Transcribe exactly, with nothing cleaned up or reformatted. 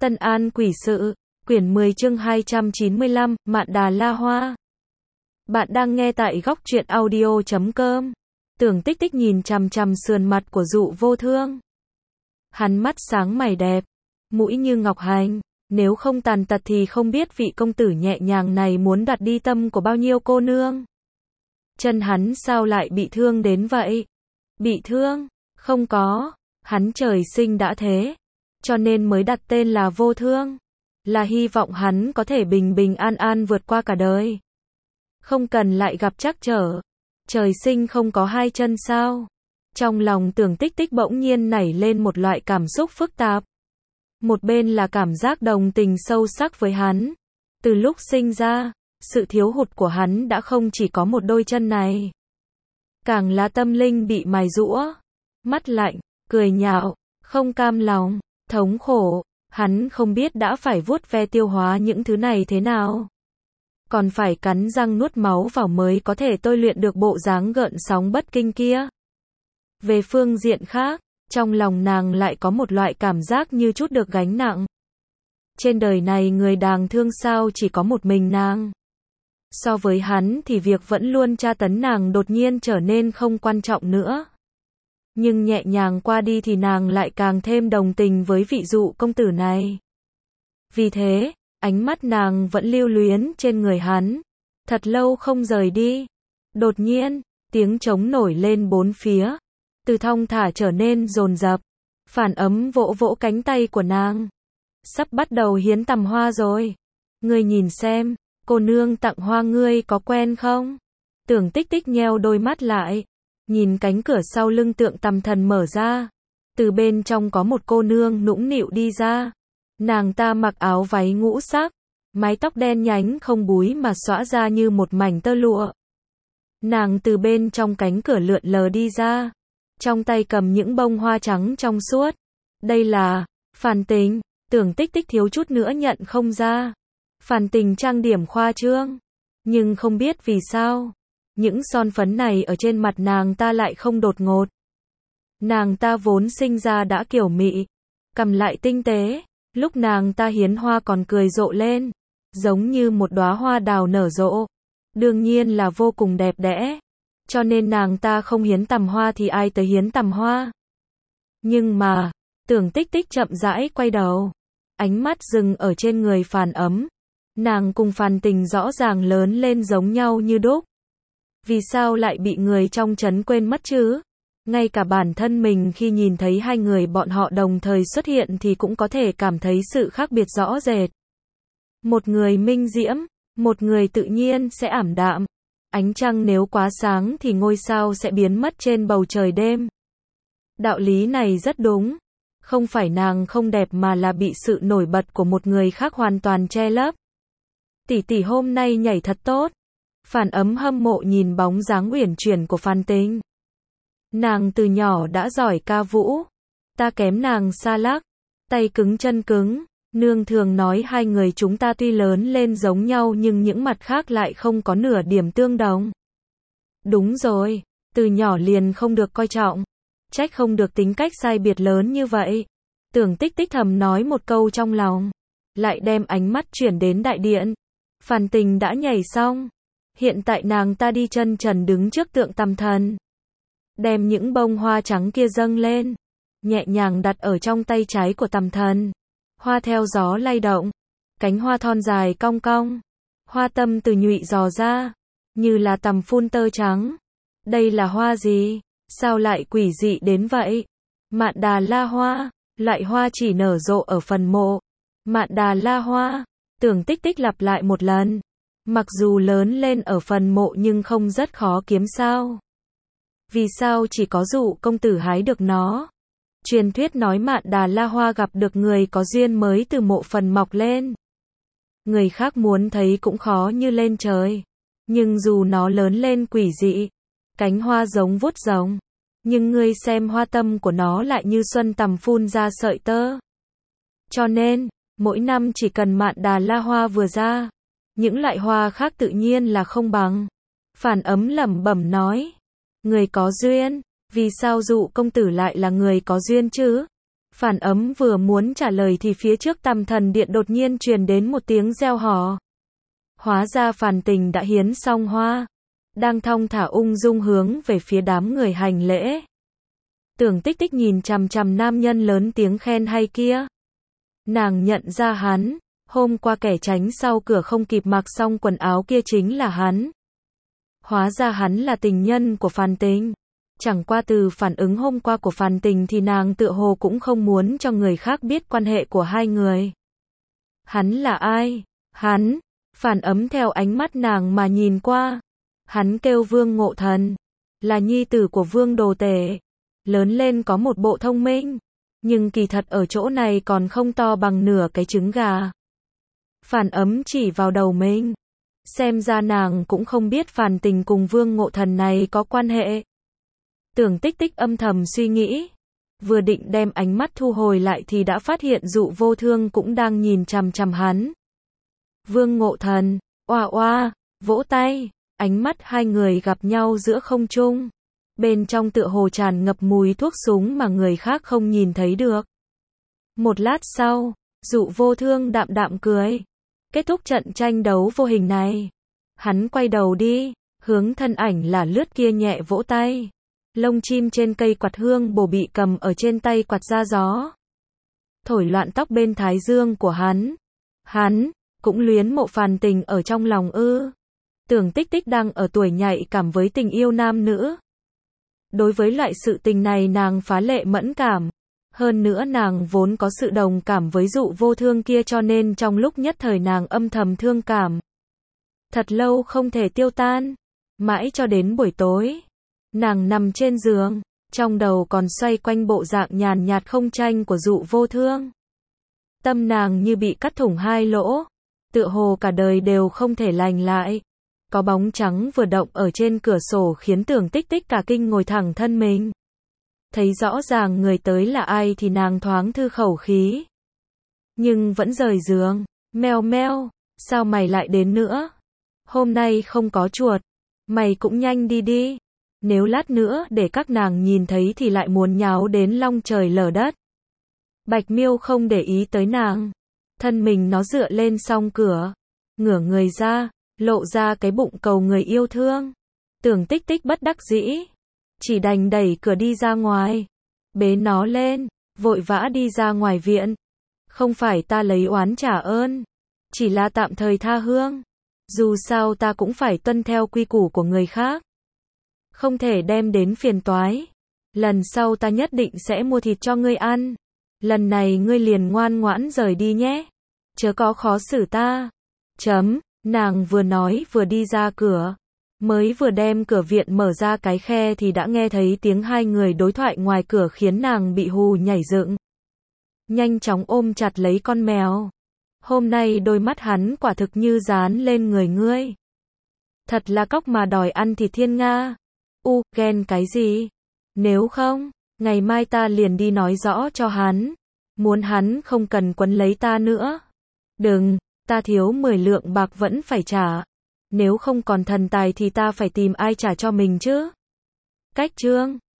Tân An Quỷ Sự, quyển mười chương hai trăm chín mươi lăm, Mạn Đà La Hoa. Bạn đang nghe tại góc truyện audio chấm com. Tưởng Tích Tích nhìn chằm chằm sườn mặt của Dụ Vô Thương. Hắn mắt sáng mày đẹp, mũi như ngọc hành, nếu không tàn tật thì không biết vị công tử nhẹ nhàng này muốn đoạt đi tâm của bao nhiêu cô nương. Chân hắn sao lại bị thương đến vậy? Bị thương? Không có, hắn trời sinh đã thế, cho nên mới đặt tên là Vô Thương, là hy vọng hắn có thể bình bình an an vượt qua cả đời. Không cần lại gặp trắc trở. Trời sinh không có hai chân sao? Trong lòng Tưởng Tích Tích bỗng nhiên nảy lên một loại cảm xúc phức tạp. Một bên là cảm giác đồng tình sâu sắc với hắn. Từ lúc sinh ra, sự thiếu hụt của hắn đã không chỉ có một đôi chân này. Càng là tâm linh bị mài giũa, mắt lạnh, cười nhạo, không cam lòng, thống khổ, hắn không biết đã phải vuốt ve tiêu hóa những thứ này thế nào. Còn phải cắn răng nuốt máu vào mới có thể tôi luyện được bộ dáng gợn sóng bất kinh kia. Về phương diện khác, trong lòng nàng lại có một loại cảm giác như chút được gánh nặng. Trên đời này người đáng thương sao chỉ có một mình nàng. So với hắn thì việc vẫn luôn tra tấn nàng đột nhiên trở nên không quan trọng nữa. Nhưng nhẹ nhàng qua đi thì nàng lại càng thêm đồng tình với vị Dụ công tử này. Vì thế, ánh mắt nàng vẫn lưu luyến trên người hắn, thật lâu không rời đi. Đột nhiên, tiếng trống nổi lên bốn phía, từ thong thả trở nên dồn dập. Phản Ấm vỗ vỗ cánh tay của nàng. Sắp bắt đầu hiến tầm hoa rồi. Ngươi nhìn xem, cô nương tặng hoa ngươi có quen không? Tưởng Tích Tích nheo đôi mắt lại, nhìn cánh cửa sau lưng Tượng Tầm Thần mở ra. Từ bên trong có một cô nương nũng nịu đi ra. Nàng ta mặc áo váy ngũ sắc, mái tóc đen nhánh không búi mà xõa ra như một mảnh tơ lụa. Nàng từ bên trong cánh cửa lượn lờ đi ra, trong tay cầm những bông hoa trắng trong suốt. Đây là Phàn Tình. Tưởng Tích Tích thiếu chút nữa nhận không ra. Phàn Tình trang điểm khoa trương, nhưng không biết vì sao, những son phấn này ở trên mặt nàng ta lại không đột ngột. Nàng ta vốn sinh ra đã kiểu mị, cầm lại tinh tế, lúc nàng ta hiến hoa còn cười rộ lên, giống như một đóa hoa đào nở rộ. Đương nhiên là vô cùng đẹp đẽ, cho nên nàng ta không hiến tầm hoa thì ai tới hiến tầm hoa. Nhưng mà, Tưởng Tích Tích chậm rãi quay đầu, ánh mắt dừng ở trên người Phàn Ấm. Nàng cùng Phàn Tình rõ ràng lớn lên giống nhau như đúc. Vì sao lại bị người trong trấn quên mất chứ? Ngay cả bản thân mình khi nhìn thấy hai người bọn họ đồng thời xuất hiện thì cũng có thể cảm thấy sự khác biệt rõ rệt. Một người minh diễm, một người tự nhiên sẽ ảm đạm. Ánh trăng nếu quá sáng thì ngôi sao sẽ biến mất trên bầu trời đêm. Đạo lý này rất đúng. Không phải nàng không đẹp mà là bị sự nổi bật của một người khác hoàn toàn che lấp. Tỷ tỷ hôm nay nhảy thật tốt. Phàn Ấm hâm mộ nhìn bóng dáng uyển chuyển của Phàn Tình. Nàng từ nhỏ đã giỏi ca vũ, ta kém nàng xa lắc, tay cứng chân cứng. Nương thường nói hai người chúng ta tuy lớn lên giống nhau nhưng những mặt khác lại không có nửa điểm tương đồng. Đúng rồi, từ nhỏ liền không được coi trọng, trách không được tính cách sai biệt lớn như vậy. Tưởng Tích Tích thầm nói một câu trong lòng, lại đem ánh mắt chuyển đến đại điện. Phàn Tình đã nhảy xong, hiện tại nàng ta đi chân trần đứng trước Tượng Tầm Thần, đem những bông hoa trắng kia dâng lên, nhẹ nhàng đặt ở trong tay trái của Tầm Thần. Hoa theo gió lay động, cánh hoa thon dài cong cong, hoa tâm từ nhụy dò ra, như là tằm phun tơ trắng. Đây là hoa gì? Sao lại quỷ dị đến vậy? Mạn Đà La Hoa, loại hoa chỉ nở rộ ở phần mộ. Mạn Đà La Hoa, Tưởng Tích Tích lặp lại một lần. Mặc dù lớn lên ở phần mộ nhưng không rất khó kiếm sao? Vì sao chỉ có Dụ công tử hái được nó? Truyền thuyết nói Mạn Đà La Hoa gặp được người có duyên mới từ mộ phần mọc lên. Người khác muốn thấy cũng khó như lên trời. Nhưng dù nó lớn lên quỷ dị, cánh hoa giống vuốt rồng, nhưng ngươi xem hoa tâm của nó lại như xuân tằm phun ra sợi tơ. Cho nên, mỗi năm chỉ cần Mạn Đà La Hoa vừa ra, những loại hoa khác tự nhiên là không bằng. Phàn Ấm lẩm bẩm nói, người có duyên. Vì sao Dụ công tử lại là người có duyên chứ? Phản Ấm vừa muốn trả lời thì phía trước Tam Thần Điện đột nhiên truyền đến một tiếng reo hò. Hóa ra Phàn Tình đã hiến xong hoa, đang thong thả ung dung hướng về phía đám người hành lễ. Tưởng Tích Tích nhìn chằm chằm nam nhân lớn tiếng khen hay kia. Nàng nhận ra hắn, hôm qua kẻ tránh sau cửa không kịp mặc xong quần áo kia chính là hắn. Hóa ra hắn là tình nhân của Phàn Tình. Chẳng qua từ phản ứng hôm qua của Phàn Tình thì nàng tựa hồ cũng không muốn cho người khác biết quan hệ của hai người. Hắn là ai? Hắn, Phản Ấm theo ánh mắt nàng mà nhìn qua. Hắn kêu Vương Ngộ Thần, là nhi tử của Vương Đồ Tể. Lớn lên có một bộ thông minh, nhưng kỳ thật ở chỗ này còn không to bằng nửa cái trứng gà. Phản Ấm chỉ vào đầu mình. Xem ra nàng cũng không biết Phàn Tình cùng Vương Ngộ Thần này có quan hệ. Tưởng Tích Tích âm thầm suy nghĩ. Vừa định đem ánh mắt thu hồi lại thì đã phát hiện Dụ Vô Thương cũng đang nhìn chằm chằm hắn. Vương Ngộ Thần, oa oa, vỗ tay, ánh mắt hai người gặp nhau giữa không trung. Bên trong tựa hồ tràn ngập mùi thuốc súng mà người khác không nhìn thấy được. Một lát sau, Dụ Vô Thương đạm đạm cười. Kết thúc trận tranh đấu vô hình này. Hắn quay đầu đi, hướng thân ảnh là lướt kia nhẹ vỗ tay. Lông chim trên cây quạt hương bổ bị cầm ở trên tay quạt ra gió. Thổi loạn tóc bên thái dương của hắn. Hắn, cũng luyến mộ Phàn Tình ở trong lòng ư. Tưởng Tích Tích đang ở tuổi nhạy cảm với tình yêu nam nữ. Đối với loại sự tình này nàng phá lệ mẫn cảm. Hơn nữa nàng vốn có sự đồng cảm với Dụ Vô Thương kia cho nên trong lúc nhất thời nàng âm thầm thương cảm. Thật lâu không thể tiêu tan. Mãi cho đến buổi tối. Nàng nằm trên giường, trong đầu còn xoay quanh bộ dạng nhàn nhạt không tranh của Dụ Vô Thương. Tâm nàng như bị cắt thủng hai lỗ. Tựa hồ cả đời đều không thể lành lại. Có bóng trắng vừa động ở trên cửa sổ khiến Tưởng Tích Tích cả kinh ngồi thẳng thân mình. Thấy rõ ràng người tới là ai thì nàng thoáng thư khẩu khí. Nhưng vẫn rời giường. Meo meo, sao mày lại đến nữa? Hôm nay không có chuột. Mày cũng nhanh đi đi. Nếu lát nữa để các nàng nhìn thấy thì lại muốn nháo đến long trời lở đất. Bạch Miêu không để ý tới nàng. Thân mình nó dựa lên song cửa. Ngửa người ra, lộ ra cái bụng cầu người yêu thương. Tưởng Tích Tích bất đắc dĩ. Chỉ đành đẩy cửa đi ra ngoài. Bế nó lên, vội vã đi ra ngoài viện. Không phải ta lấy oán trả ơn. Chỉ là tạm thời tha hương. Dù sao ta cũng phải tuân theo quy củ của người khác. Không thể đem đến phiền toái. Lần sau ta nhất định sẽ mua thịt cho ngươi ăn. Lần này ngươi liền ngoan ngoãn rời đi nhé. Chớ có khó xử ta. Chấm, nàng vừa nói vừa đi ra cửa. Mới vừa đem cửa viện mở ra cái khe thì đã nghe thấy tiếng hai người đối thoại ngoài cửa khiến nàng bị hù nhảy dựng. Nhanh chóng ôm chặt lấy con mèo. Hôm nay đôi mắt hắn quả thực như dán lên người ngươi. Thật là cóc mà đòi ăn thịt thiên nga. U, ghen cái gì? Nếu không, ngày mai ta liền đi nói rõ cho hắn. Muốn hắn không cần quấn lấy ta nữa. Đừng, ta thiếu mười lượng bạc vẫn phải trả. Nếu không còn thần tài thì ta phải tìm ai trả cho mình chứ? Cách chương